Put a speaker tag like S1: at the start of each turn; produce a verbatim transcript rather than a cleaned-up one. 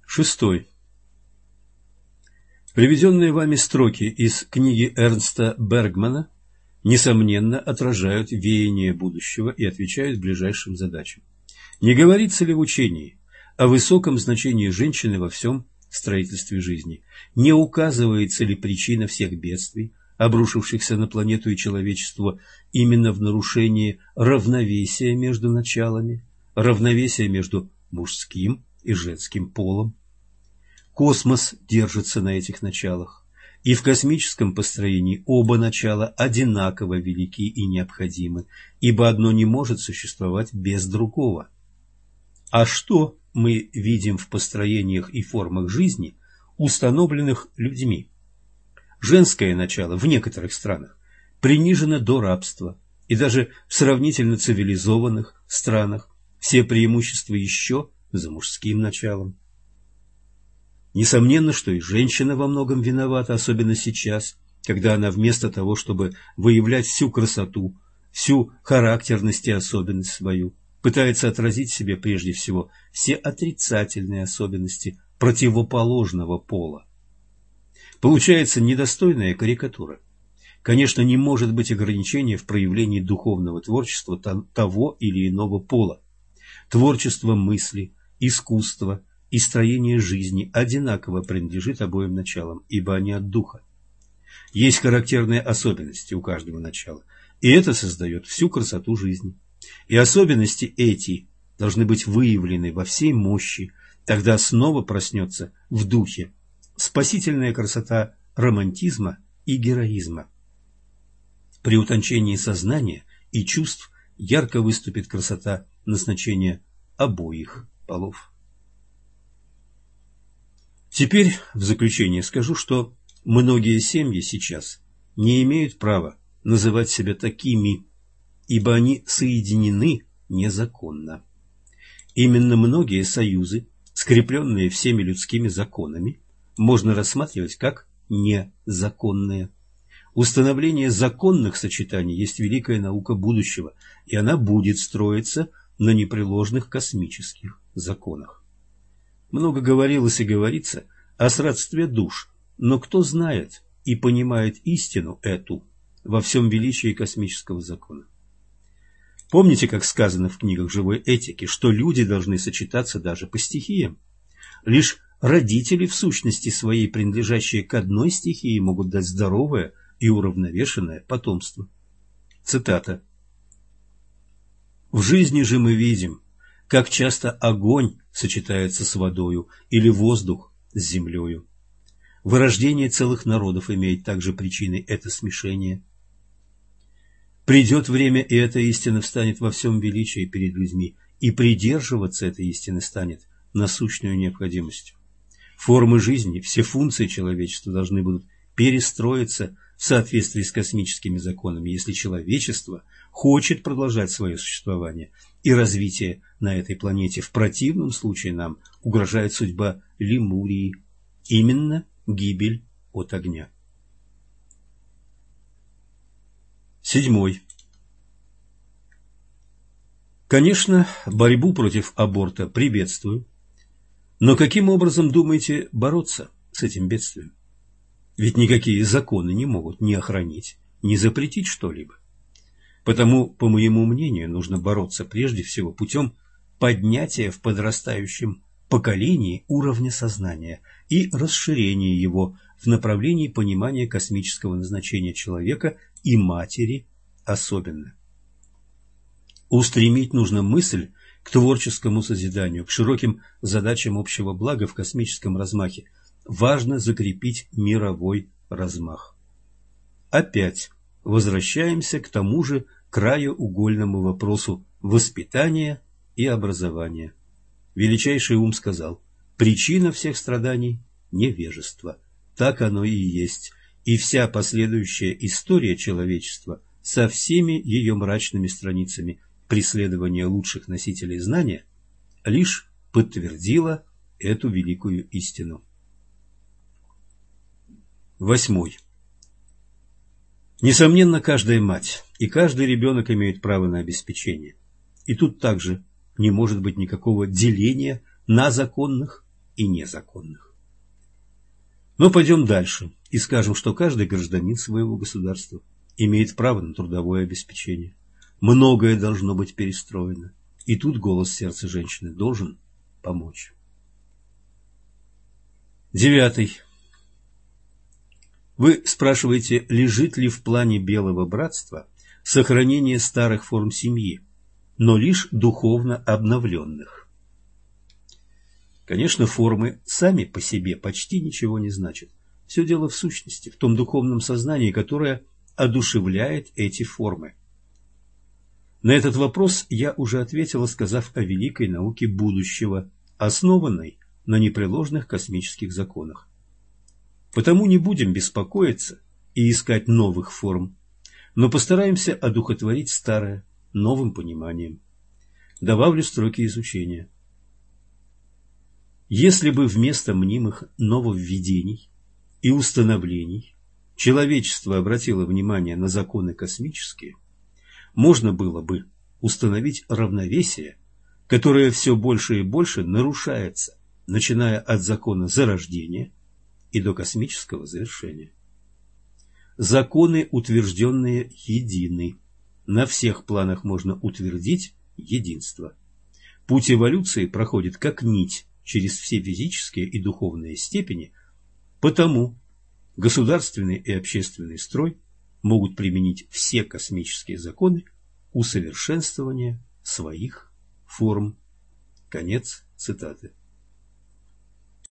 S1: Шестой. Приведенные вами строки из книги Эрнста Бергмана несомненно отражают веяние будущего и отвечают ближайшим задачам. Не говорится ли в учении о высоком значении женщины во всем строительстве жизни? Не указывается ли причина всех бедствий, обрушившихся на планету и человечество, именно в нарушении равновесия между началами, равновесия между мужским и женским полом? Космос держится на этих началах, и в космическом построении оба начала одинаково велики и необходимы, ибо одно не может существовать без другого. А что мы видим в построениях и формах жизни, установленных людьми? Женское начало в некоторых странах принижено до рабства, и даже в сравнительно цивилизованных странах все преимущества еще за мужским началом. Несомненно, что и женщина во многом виновата, особенно сейчас, когда она вместо того, чтобы выявлять всю красоту, всю характерность и особенность свою, пытается отразить в себе прежде всего все отрицательные особенности противоположного пола. Получается недостойная карикатура. Конечно, не может быть ограничения в проявлении духовного творчества того или иного пола. Творчество мысли, искусство и строение жизни одинаково принадлежит обоим началам, ибо они от духа. Есть характерные особенности у каждого начала, и это создает всю красоту жизни. И особенности эти должны быть выявлены во всей мощи, тогда снова проснется в духе спасительная красота романтизма и героизма. При утончении сознания и чувств ярко выступит красота назначения обоих полов. Теперь в заключение скажу, что многие семьи сейчас не имеют права называть себя такими, ибо они соединены незаконно. Именно многие союзы, скрепленные всеми людскими законами, можно рассматривать как незаконные. Установление законных сочетаний есть великая наука будущего, и она будет строиться на непреложных космических законах. Много говорилось и говорится о сродстве душ, но кто знает и понимает истину эту во всем величии космического закона? Помните, как сказано в книгах живой этики, что люди должны сочетаться даже по стихиям? Лишь родители, в сущности своей принадлежащие к одной стихии, могут дать здоровое и уравновешенное потомство. Цитата. «В жизни же мы видим, как часто огонь сочетается с водою или воздух с землею. Вырождение целых народов имеет также причиной это смешение. Придет время, и эта истина встанет во всем величии перед людьми, и придерживаться этой истины станет насущной необходимостью. Формы жизни, все функции человечества должны будут перестроиться в соответствии с космическими законами, если человечество хочет продолжать свое существование и развитие на этой планете. В противном случае нам угрожает судьба Лемурии, именно гибель от огня. Седьмой. Конечно, борьбу против аборта приветствую, но каким образом думаете бороться с этим бедствием? Ведь никакие законы не могут ни охранить, ни запретить что-либо. Потому, по моему мнению, нужно бороться прежде всего путем поднятия в подрастающем поколении уровня сознания и расширения его в направлении понимания космического назначения человека и матери особенно. Устремить нужно мысль к творческому созиданию, к широким задачам общего блага в космическом размахе. Важно закрепить мировой размах. Опять возвращаемся к тому же краеугольному вопросу воспитания и образования. Величайший ум сказал: причина всех страданий – невежество. Так оно и есть. И вся последующая история человечества со всеми ее мрачными страницами преследования лучших носителей знания лишь подтвердила эту великую истину. Восьмой. Несомненно, каждая мать и каждый ребенок имеют право на обеспечение. И тут также не может быть никакого деления на законных и незаконных. Но пойдем дальше и скажем, что каждый гражданин своего государства имеет право на трудовое обеспечение. Многое должно быть перестроено. И тут голос сердца женщины должен помочь. Девятый. Вы спрашиваете, лежит ли в плане Белого Братства сохранение старых форм семьи, но лишь духовно обновленных. Конечно, формы сами по себе почти ничего не значат. Все дело в сущности, в том духовном сознании, которое одушевляет эти формы. На этот вопрос я уже ответила, сказав о великой науке будущего, основанной на непреложных космических законах. Потому не будем беспокоиться и искать новых форм, но постараемся одухотворить старое новым пониманием. Добавлю строки изучения. Если бы вместо мнимых нововведений и установлений человечество обратило внимание на законы космические, можно было бы установить равновесие, которое все больше и больше нарушается, начиная от закона зарождения и до космического завершения. Законы, утвержденные, едины. На всех планах можно утвердить единство. Путь эволюции проходит как нить через все физические и духовные степени, потому государственный и общественный строй могут применить все космические законы усовершенствования своих форм. Конец цитаты.